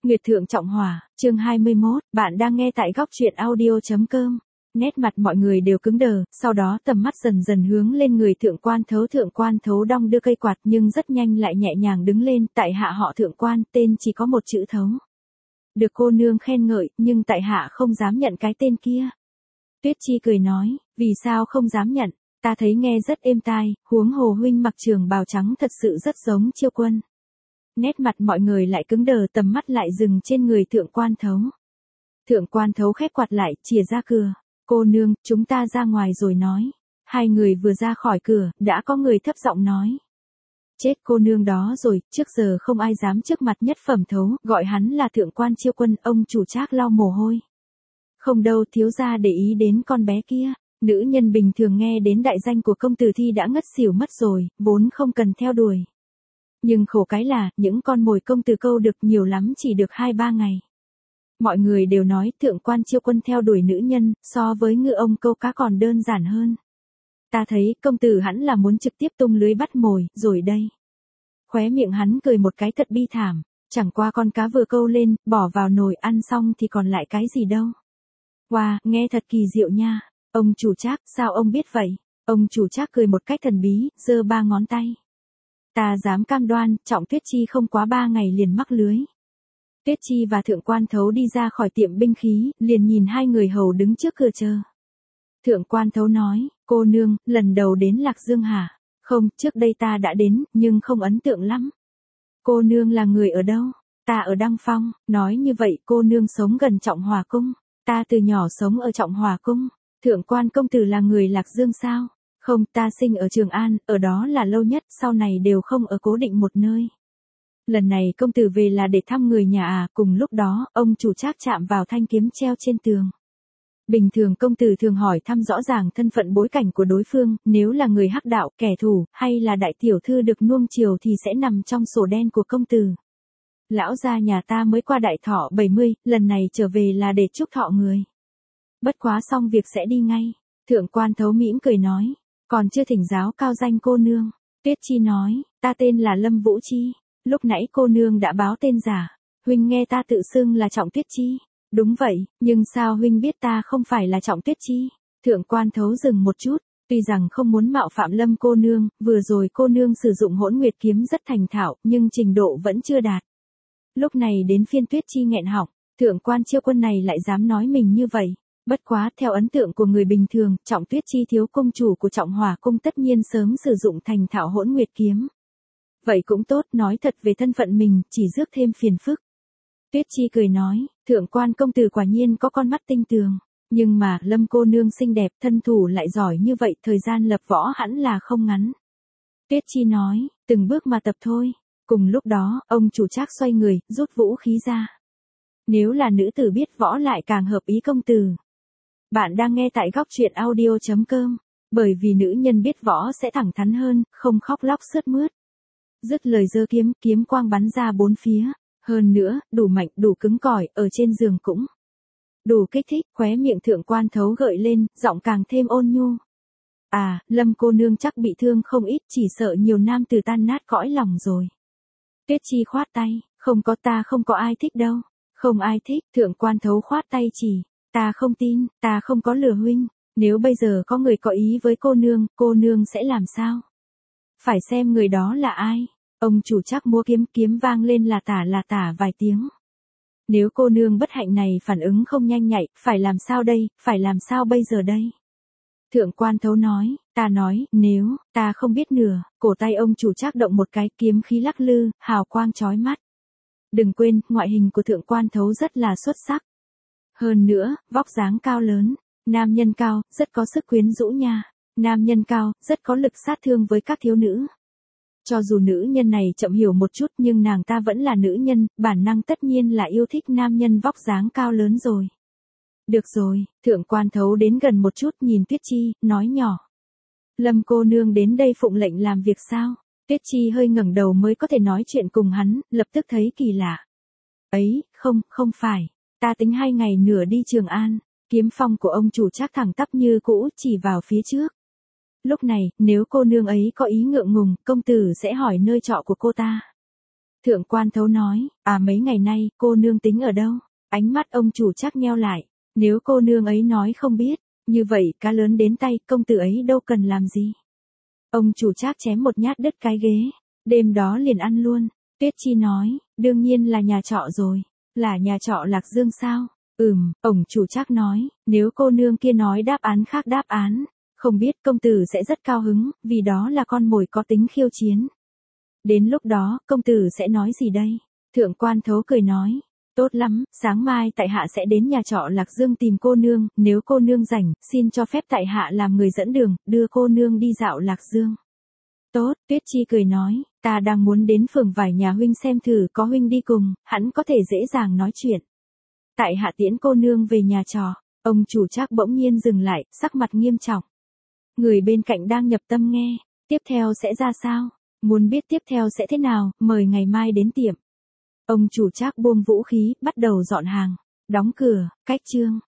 Nguyệt Thượng Trọng Hỏa, chương 21, bạn đang nghe tại góc truyện audio.com. Nét mặt mọi người đều cứng đờ, sau đó tầm mắt dần dần hướng lên người Thượng Quan Thấu đong đưa cây quạt nhưng rất nhanh lại nhẹ nhàng đứng lên, tại hạ họ Thượng Quan, tên chỉ có một chữ Thấu. Được cô nương khen ngợi, nhưng tại hạ không dám nhận cái tên kia. Tuyết Chi cười nói, vì sao không dám nhận, ta thấy nghe rất êm tai, huống hồ huynh mặc trường bào trắng thật sự rất giống Chiêu Quân. Nét mặt mọi người lại cứng đờ, tầm mắt lại dừng trên người Thượng Quan Thấu. Thượng Quan Thấu khép quạt lại, chìa ra cửa. Cô nương, chúng ta ra ngoài rồi nói. Hai người vừa ra khỏi cửa, đã có người thấp giọng nói. Chết cô nương đó rồi, trước giờ không ai dám trước mặt nhất phẩm Thấu, gọi hắn là Thượng Quan Chiêu Quân, ông chủ Trác lau mồ hôi. Không đâu, thiếu gia để ý đến con bé kia. Nữ nhân bình thường nghe đến đại danh của công tử thi đã ngất xỉu mất rồi, vốn không cần theo đuổi. Nhưng khổ cái là, những con mồi công tử câu được nhiều lắm chỉ được 2-3 ngày. Mọi người đều nói Thượng Quan Chiêu Quân theo đuổi nữ nhân, so với ngư ông câu cá còn đơn giản hơn. Ta thấy công tử hắn là muốn trực tiếp tung lưới bắt mồi, rồi đây. Khóe miệng hắn cười một cái thật bi thảm, chẳng qua con cá vừa câu lên, bỏ vào nồi ăn xong thì còn lại cái gì đâu. Wow, nghe thật kỳ diệu nha. Ông chủ Trác, sao ông biết vậy? Ông chủ Trác cười một cách thần bí, giơ 3 ngón tay. Ta dám cam đoan, Trọng Tuyết Chi không quá 3 ngày liền mắc lưới. Tuyết Chi và Thượng Quan Thấu đi ra khỏi tiệm binh khí, liền nhìn hai người hầu đứng trước cửa chờ. Thượng Quan Thấu nói, cô nương, lần đầu đến Lạc Dương hả? Không, trước đây ta đã đến, nhưng không ấn tượng lắm. Cô nương là người ở đâu? Ta ở Đăng Phong, nói như vậy cô nương sống gần Trọng Hòa Cung. Ta từ nhỏ sống ở Trọng Hòa Cung. Thượng Quan công tử là người Lạc Dương sao? Không, ta sinh ở Trường An, ở đó là lâu nhất, sau này đều không ở cố định một nơi. Lần này công tử về là để thăm người nhà à, cùng lúc đó, ông chủ Trác chạm vào thanh kiếm treo trên tường. Bình thường công tử thường hỏi thăm rõ ràng thân phận bối cảnh của đối phương, nếu là người hắc đạo, kẻ thù, hay là đại tiểu thư được nuông chiều thì sẽ nằm trong sổ đen của công tử. Lão gia nhà ta mới qua đại thọ 70, lần này trở về là để chúc thọ người. Bất quá xong việc sẽ đi ngay. Thượng Quan Thấu mỉm cười nói, còn chưa thỉnh giáo cao danh cô nương. Tuyết Chi nói, ta tên là Lâm Vũ Chi. Lúc nãy cô nương đã báo tên giả. Huynh nghe ta tự xưng là Trọng Tuyết Chi. Đúng vậy, nhưng sao huynh biết ta không phải là Trọng Tuyết Chi? Thượng Quan Thấu dừng một chút, tuy rằng không muốn mạo phạm Lâm cô nương, vừa rồi cô nương sử dụng Hỗn Nguyệt kiếm rất thành thạo, nhưng trình độ vẫn chưa đạt. Lúc này đến phiên Tuyết Chi nghẹn họng, Thượng Quan Chiêu Quân này lại dám nói mình như vậy. Bất quá, theo ấn tượng của người bình thường, Trọng Tuyết Chi thiếu công chủ của Trọng Hòa Cung tất nhiên sớm sử dụng thành thạo Hỗn Nguyệt kiếm. Vậy cũng tốt, nói thật về thân phận mình, chỉ rước thêm phiền phức. Tuyết Chi cười nói, Thượng Quan công tử quả nhiên có con mắt tinh tường. Nhưng mà, Lâm cô nương xinh đẹp, thân thủ lại giỏi như vậy, thời gian lập võ hẳn là không ngắn. Tuyết Chi nói, từng bước mà tập thôi. Cùng lúc đó, ông chủ Trác xoay người, rút vũ khí ra. Nếu là nữ tử biết võ lại càng hợp ý công tử. Bạn đang nghe tại góc truyện audio.com, bởi vì nữ nhân biết võ sẽ thẳng thắn hơn, không khóc lóc sướt mướt. Dứt lời giơ kiếm, kiếm quang bắn ra bốn phía, hơn nữa, đủ mạnh, đủ cứng cỏi, ở trên giường cũng đủ kích thích, khóe miệng Thượng Quan Thấu gợi lên, giọng càng thêm ôn nhu. À, Lâm cô nương chắc bị thương không ít, chỉ sợ nhiều nam tử tan nát cõi lòng rồi. Tuyết Chi khoát tay, không có, ta không có ai thích đâu. Không ai thích, Thượng Quan Thấu khoát tay chỉ. Ta không tin, ta không có lừa huynh. Nếu bây giờ có người có ý với cô nương sẽ làm sao? Phải xem người đó là ai. Ông chủ Trác múa kiếm, kiếm vang lên là tả vài tiếng. Nếu cô nương bất hạnh này phản ứng không nhanh nhạy, phải làm sao đây, phải làm sao bây giờ đây? Thượng Quan Thấu nói, ta nói, nếu, ta không biết nửa, cổ tay ông chủ Trác động một cái, kiếm khí lắc lư, hào quang chói mắt. Đừng quên, ngoại hình của Thượng Quan Thấu rất là xuất sắc. Hơn nữa, vóc dáng cao lớn, nam nhân cao, rất có sức quyến rũ nha. Nam nhân cao, rất có lực sát thương với các thiếu nữ. Cho dù nữ nhân này chậm hiểu một chút nhưng nàng ta vẫn là nữ nhân, bản năng tất nhiên là yêu thích nam nhân vóc dáng cao lớn rồi. Được rồi, Thượng Quan Thấu đến gần một chút nhìn Tuyết Chi, nói nhỏ. Lâm cô nương đến đây phụng lệnh làm việc sao? Tuyết Chi hơi ngẩng đầu mới có thể nói chuyện cùng hắn, lập tức thấy kỳ lạ. Ấy, không phải. Ta tính 2 ngày nữa đi Trường An. Kiếm phong của ông chủ Trác thẳng tắp như cũ, chỉ vào phía trước. Lúc này, nếu cô nương ấy có ý ngượng ngùng, công tử sẽ hỏi nơi trọ của cô ta. Thượng quan thấu nói, mấy ngày nay, cô nương tính ở đâu? Ánh mắt ông chủ Trác nheo lại, nếu cô nương ấy nói không biết, như vậy cá lớn đến tay, công tử ấy đâu cần làm gì. Ông chủ Trác chém một nhát đứt cái ghế, đêm đó liền ăn luôn. Tuyết Chi nói, đương nhiên là nhà trọ rồi, là nhà trọ Lạc Dương sao? Ông chủ Trác nói, nếu cô nương kia nói đáp án khác đáp án, không biết công tử sẽ rất cao hứng, vì đó là con mồi có tính khiêu chiến. Đến lúc đó, công tử sẽ nói gì đây? Thượng quan thấu cười nói, tốt lắm, sáng mai tại hạ sẽ đến nhà trọ Lạc Dương tìm cô nương, nếu cô nương rảnh, xin cho phép tại hạ làm người dẫn đường, đưa cô nương đi dạo Lạc Dương. Tốt, Tuyết Chi cười nói, ta đang muốn đến phường vải nhà huynh xem thử có huynh đi cùng, hắn có thể dễ dàng nói chuyện. Tại hạ tiễn cô nương về nhà trọ, ông chủ Trác bỗng nhiên dừng lại, sắc mặt nghiêm trọng. Người bên cạnh đang nhập tâm nghe, tiếp theo sẽ ra sao? Muốn biết tiếp theo sẽ thế nào, mời ngày mai đến tiệm. Ông chủ Trác buông vũ khí, bắt đầu dọn hàng, đóng cửa, cách chương.